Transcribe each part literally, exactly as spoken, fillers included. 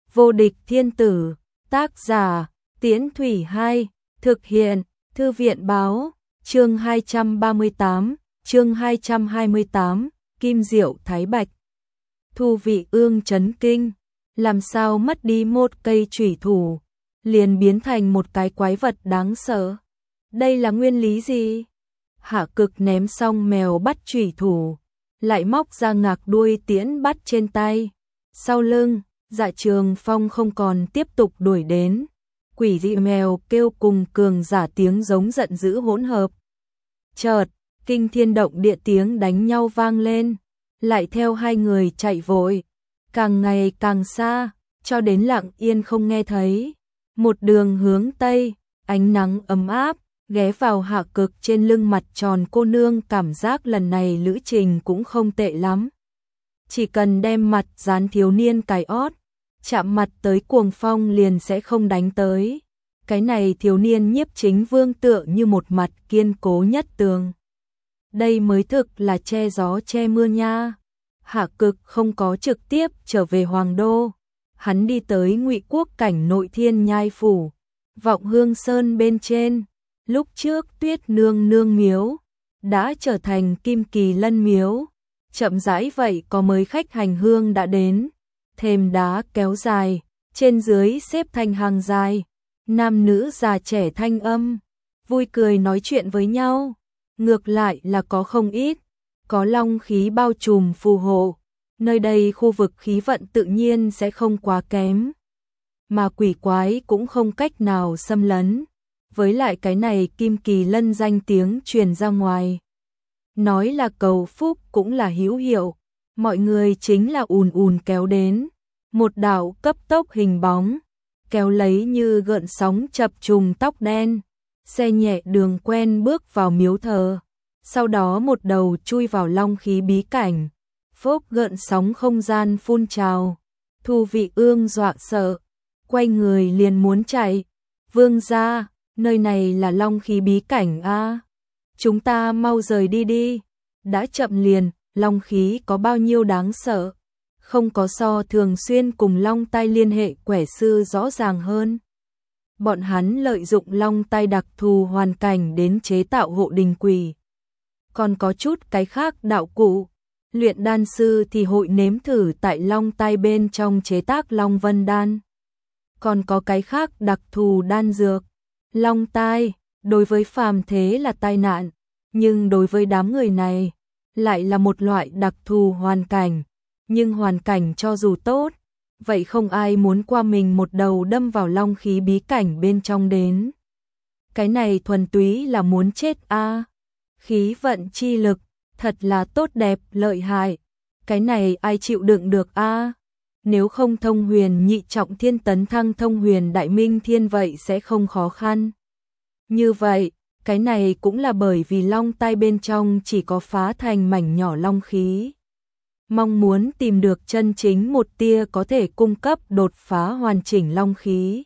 Vô địch thiên tử, tác giả, Tiễn Thủy Hai, thực hiện, Thư viện báo, chương hai trăm ba mươi tám, chương hai trăm hai mươi tám, Kim Diệu Thái Bạch. Thu Vị Ương chấn kinh, làm sao mất đi một cây chủy thủ, liền biến thành một cái quái vật đáng sợ. Đây là nguyên lý gì? Hạ Cực ném xong mèo bắt chủy thủ, lại móc ra ngạc đuôi tiễn bắt trên tay. Sau lưng, Dạ Trường Phong không còn tiếp tục đuổi đến. Quỷ dị mèo kêu cùng cường giả tiếng giống giận dữ hỗn hợp. Chợt, kinh thiên động địa tiếng đánh nhau vang lên, lại theo hai người chạy vội, càng ngày càng xa, cho đến lặng yên không nghe thấy. Một đường hướng tây, ánh nắng ấm áp ghé vào Hạ Cực trên lưng mặt tròn cô nương, cảm giác lần này lữ trình cũng không tệ lắm. Chỉ cần đem mặt dán thiếu niên cái ót, chạm mặt tới cuồng phong liền sẽ không đánh tới. Cái này thiếu niên Nhiếp Chính Vương tựa như một mặt kiên cố nhất tường. Đây mới thực là che gió che mưa nha. Hạ Cực không có trực tiếp trở về Hoàng Đô. Hắn đi tới Ngụy Quốc cảnh nội Thiên Nhai Phủ, Vọng Hương Sơn bên trên. Lúc trước Tuyết Nương Nương miếu đã trở thành Kim Kỳ Lân miếu. Chậm rãi vậy có mới khách hành hương đã đến. Thềm đá kéo dài, trên dưới xếp thành hàng dài. Nam nữ già trẻ thanh âm, vui cười nói chuyện với nhau. Ngược lại là có không ít, có long khí bao trùm phù hộ. Nơi đây khu vực khí vận tự nhiên sẽ không quá kém, mà quỷ quái cũng không cách nào xâm lấn. Với lại cái này Kim Kỳ Lân danh tiếng truyền ra ngoài, nói là cầu phúc cũng là hữu hiệu. Mọi người chính là ùn ùn kéo đến. Một đạo cấp tốc hình bóng kéo lấy như gợn sóng chập trùng tóc đen, xe nhẹ đường quen bước vào miếu thờ. Sau đó một đầu chui vào long khí bí cảnh, phốc gợn sóng không gian phun trào. Thu Vị Ương dọa sợ, quay người liền muốn chạy. Vương gia, nơi này là long khí bí cảnh a, chúng ta mau rời đi đi. Đã chậm liền, long khí có bao nhiêu đáng sợ, không có so thường xuyên cùng long tai liên hệ quẻ sư rõ ràng hơn. Bọn hắn lợi dụng long tai đặc thù hoàn cảnh đến chế tạo hộ đình quỷ. Còn có chút cái khác đạo cụ, luyện đan sư thì hội nếm thử tại long tai bên trong chế tác long vân đan. Còn có cái khác đặc thù đan dược. Long tai, đối với phàm thế là tai nạn, nhưng đối với đám người này, lại là một loại đặc thù hoàn cảnh. Nhưng hoàn cảnh cho dù tốt, vậy không ai muốn qua mình một đầu đâm vào long khí bí cảnh bên trong đến. Cái này thuần túy là muốn chết a. Khí vận chi lực, thật là tốt đẹp, lợi hại. Cái này ai chịu đựng được a? Nếu không thông huyền nhị trọng thiên tấn thăng thông huyền đại minh thiên vậy sẽ không khó khăn. Như vậy, cái này cũng là bởi vì long tai bên trong chỉ có phá thành mảnh nhỏ long khí. Mong muốn tìm được chân chính một tia có thể cung cấp đột phá hoàn chỉnh long khí.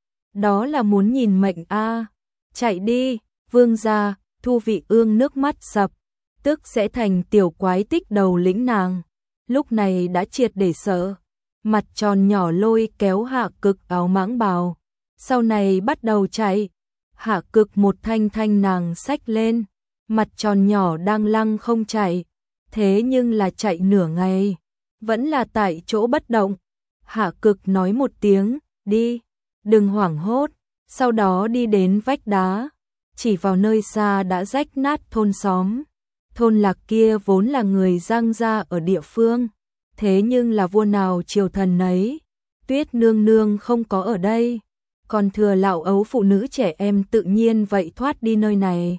Đó là muốn nhìn mệnh a. Chạy đi, vương gia. Thu Vị Ương nước mắt sập, tức sẽ thành tiểu quái tích đầu lĩnh nàng. Lúc này đã triệt để sợ, mặt tròn nhỏ lôi kéo Hạ Cực áo mãng bào. Sau này bắt đầu chạy, Hạ Cực một thanh thanh nàng xách lên, mặt tròn nhỏ đang lăng không chạy. Thế nhưng là chạy nửa ngày, vẫn là tại chỗ bất động. Hạ Cực nói một tiếng, đi, đừng hoảng hốt, sau đó đi đến vách đá, chỉ vào nơi xa đã rách nát thôn xóm. Thôn lạc kia vốn là người Giang gia ở địa phương, thế nhưng là vua nào triều thần nấy, Tuyết Nương Nương không có ở đây, còn thừa lão ấu phụ nữ trẻ em tự nhiên vậy thoát đi nơi này.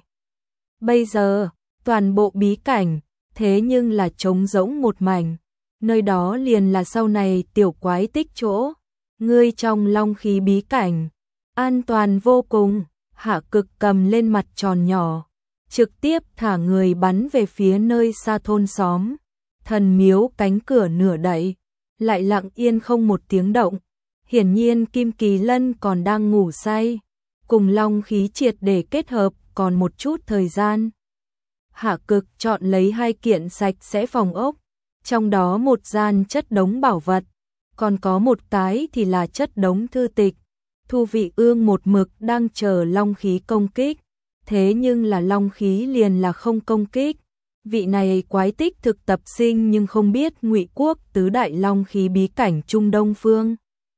Bây giờ, toàn bộ bí cảnh, thế nhưng là trống rỗng một mảnh, nơi đó liền là sau này tiểu quái tích chỗ. Ngươi trong long khí bí cảnh, an toàn vô cùng. Hạ Cực cầm lên mặt tròn nhỏ, trực tiếp thả người bắn về phía nơi xa thôn xóm. Thần miếu cánh cửa nửa đậy, lại lặng yên không một tiếng động. Hiển nhiên Kim Kỳ Lân còn đang ngủ say, cùng long khí triệt để kết hợp còn một chút thời gian. Hạ Cực chọn lấy hai kiện sạch sẽ phòng ốc, trong đó một gian chất đống bảo vật, còn có một cái thì là chất đống thư tịch. Thu Vị Ương một mực đang chờ long khí công kích, thế nhưng là long khí liền là không công kích. Vị này quái tích thực tập sinh nhưng không biết Ngụy Quốc tứ đại long khí bí cảnh Trung Đông Phương.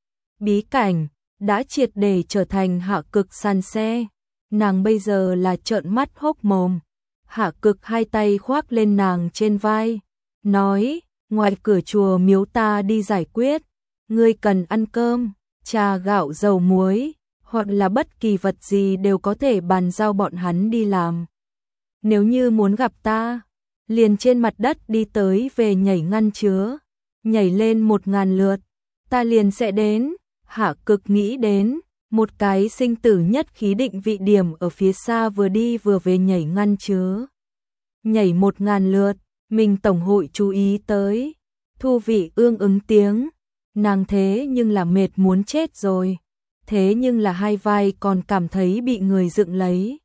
Bí cảnh đã triệt để trở thành Hạ Cực sàn xe, nàng bây giờ là trợn mắt hốc mồm. Hạ Cực hai tay khoác lên nàng trên vai, nói, ngoài cửa chùa miếu ta đi giải quyết, ngươi cần ăn cơm, trà gạo dầu muối, hoặc là bất kỳ vật gì đều có thể bàn giao bọn hắn đi làm. Nếu như muốn gặp ta, liền trên mặt đất đi tới về nhảy ngăn chứa, nhảy lên một ngàn lượt, ta liền sẽ đến. Hạ Cực nghĩ đến, một cái sinh tử nhất khí định vị điểm ở phía xa vừa đi vừa về nhảy ngăn chứa. Nhảy một ngàn lượt, mình tổng hội chú ý tới. Thu Vị Ương ứng tiếng, nàng thế nhưng là mệt muốn chết rồi, thế nhưng là hai vai còn cảm thấy bị người dựng lấy.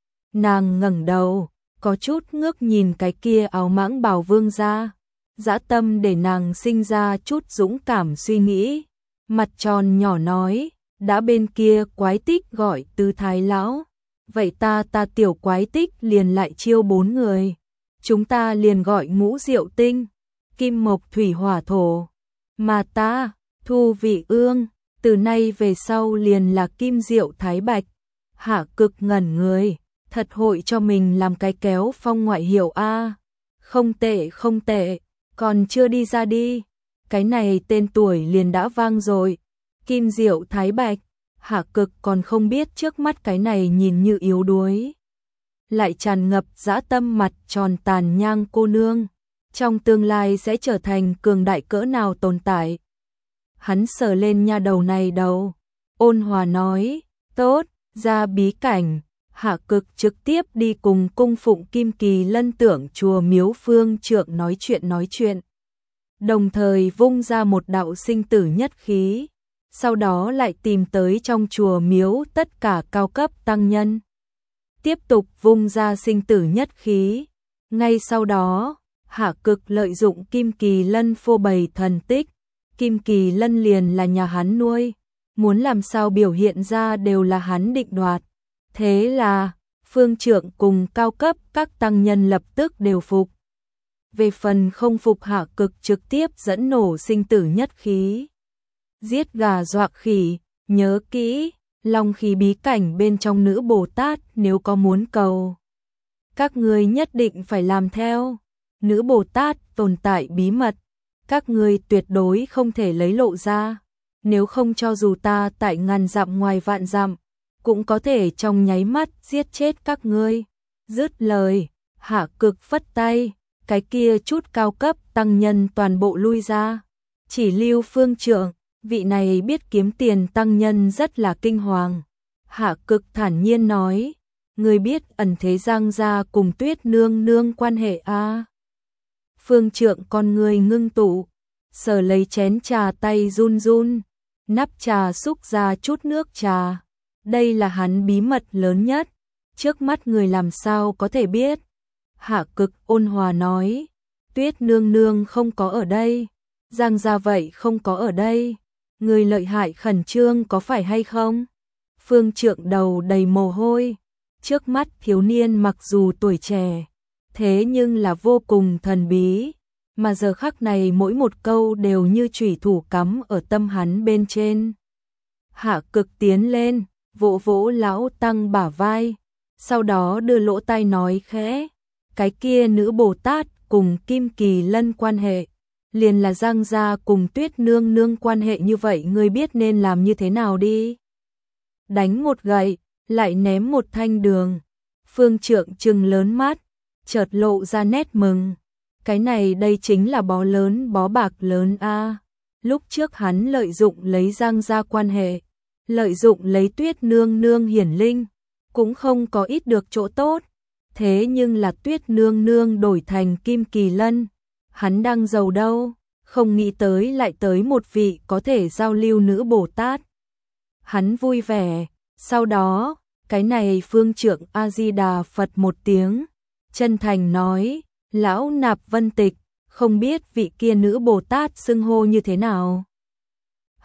Nàng ngẩng đầu, có chút ngước nhìn cái kia áo mãng bào vương gia, dã tâm để nàng sinh ra chút dũng cảm suy nghĩ. Mặt tròn nhỏ nói, đã bên kia quái tích gọi Tư Thái lão, vậy ta ta tiểu quái tích liền lại chiêu bốn người, chúng ta liền gọi Ngũ Diệu Tinh, Kim Mộc Thủy Hỏa Thổ, mà ta, Thu Vị Ương, từ nay về sau liền là Kim Diệu Thái Bạch. Hạ Cực ngẩn người, thật hội cho mình làm cái kéo phong ngoại hiệu a. Không tệ không tệ, còn chưa đi ra đi. Cái này tên tuổi liền đã vang rồi. Kim Diệu Thái Bạch, Hạ Cực còn không biết trước mắt cái này nhìn như yếu đuối, lại tràn ngập dã tâm mặt tròn tàn nhang cô nương, trong tương lai sẽ trở thành cường đại cỡ nào tồn tại. Hắn sờ lên nha đầu này đầu, ôn hòa nói, tốt, ra bí cảnh. Hạ Cực trực tiếp đi cùng cung phụng Kim Kỳ Lân tưởng chùa miếu phương trượng nói chuyện nói chuyện. Đồng thời vung ra một đạo sinh tử nhất khí, sau đó lại tìm tới trong chùa miếu tất cả cao cấp tăng nhân. Tiếp tục vung ra sinh tử nhất khí. Ngay sau đó, Hạ Cực lợi dụng Kim Kỳ Lân phô bày thần tích. Kim Kỳ Lân liền là nhà hắn nuôi, muốn làm sao biểu hiện ra đều là hắn định đoạt. Thế là, phương trượng cùng cao cấp các tăng nhân lập tức đều phục. Về phần không phục, Hạ Cực trực tiếp dẫn nổ sinh tử nhất khí. Giết gà dọa khỉ, nhớ kỹ, long khí bí cảnh bên trong nữ Bồ Tát nếu có muốn cầu, các ngươi nhất định phải làm theo. Nữ Bồ Tát tồn tại bí mật, các ngươi tuyệt đối không thể lấy lộ ra, nếu không cho dù ta tại ngàn dặm ngoài vạn dặm, cũng có thể trong nháy mắt giết chết các ngươi. Dứt lời, Hạ Cực phất tay, cái kia chút cao cấp tăng nhân toàn bộ lui ra, chỉ lưu phương trượng, vị này biết kiếm tiền tăng nhân rất là kinh hoàng. Hạ Cực thản nhiên nói, ngươi biết ẩn thế Giang gia cùng Tuyết nương nương quan hệ a? À? Phương trượng con người ngưng tụ, sờ lấy chén trà tay run run, nắp trà xúc ra chút nước trà. Đây là hắn bí mật lớn nhất, trước mắt người làm sao có thể biết. Hạ Cực ôn hòa nói, Tuyết nương nương không có ở đây, Giang gia vậy không có ở đây, người lợi hại khẩn trương có phải hay không? Phương trượng đầu đầy mồ hôi, trước mắt thiếu niên mặc dù tuổi trẻ, thế nhưng là vô cùng thần bí, mà giờ khắc này mỗi một câu đều như chủy thủ cắm ở tâm hắn bên trên. Hạ Cực tiến lên, vỗ vỗ lão tăng bả vai, sau đó đưa lỗ tai nói khẽ, cái kia nữ Bồ Tát cùng Kim Kỳ Lân quan hệ, liền là Giang gia cùng Tuyết nương nương quan hệ như vậy, ngươi biết nên làm như thế nào đi. Đánh một gậy, lại ném một thanh đường. Phương trượng trừng lớn mắt, chợt lộ ra nét mừng. Cái này đây chính là bó lớn bó bạc lớn a. Lúc trước hắn lợi dụng lấy Giang gia quan hệ, lợi dụng lấy Tuyết nương nương hiển linh, cũng không có ít được chỗ tốt. Thế nhưng là Tuyết nương nương đổi thành Kim Kỳ Lân, hắn đang giàu đâu, không nghĩ tới lại tới một vị có thể giao lưu nữ Bồ Tát. Hắn vui vẻ, sau đó, cái này phương trượng A-di-đà Phật một tiếng, chân thành nói, lão nạp Vân Tịch, không biết vị kia nữ Bồ Tát xưng hô như thế nào.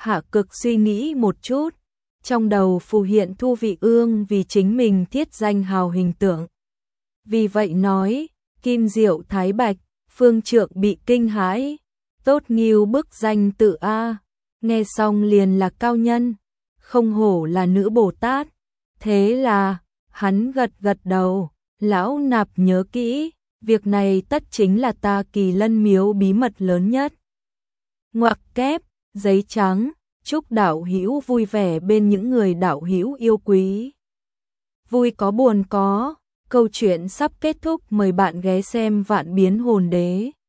Hạ Cực suy nghĩ một chút, trong đầu phù hiện Thu Vị Ương vì chính mình thiết danh hào hình tượng. Vì vậy nói, Kim Diệu Thái Bạch, Phương Trượng bị kinh hãi, tốt nghiêu bức danh tự A, nghe xong liền là cao nhân, không hổ là nữ Bồ Tát. Thế là, hắn gật gật đầu, lão nạp nhớ kỹ, việc này tất chính là ta Kỳ Lân miếu bí mật lớn nhất. Ngoặc kép, giấy trắng, chúc đạo hữu vui vẻ bên những người đạo hữu yêu quý. Vui có buồn có, câu chuyện sắp kết thúc, mời bạn ghé xem Vạn Biến Hồn Đế.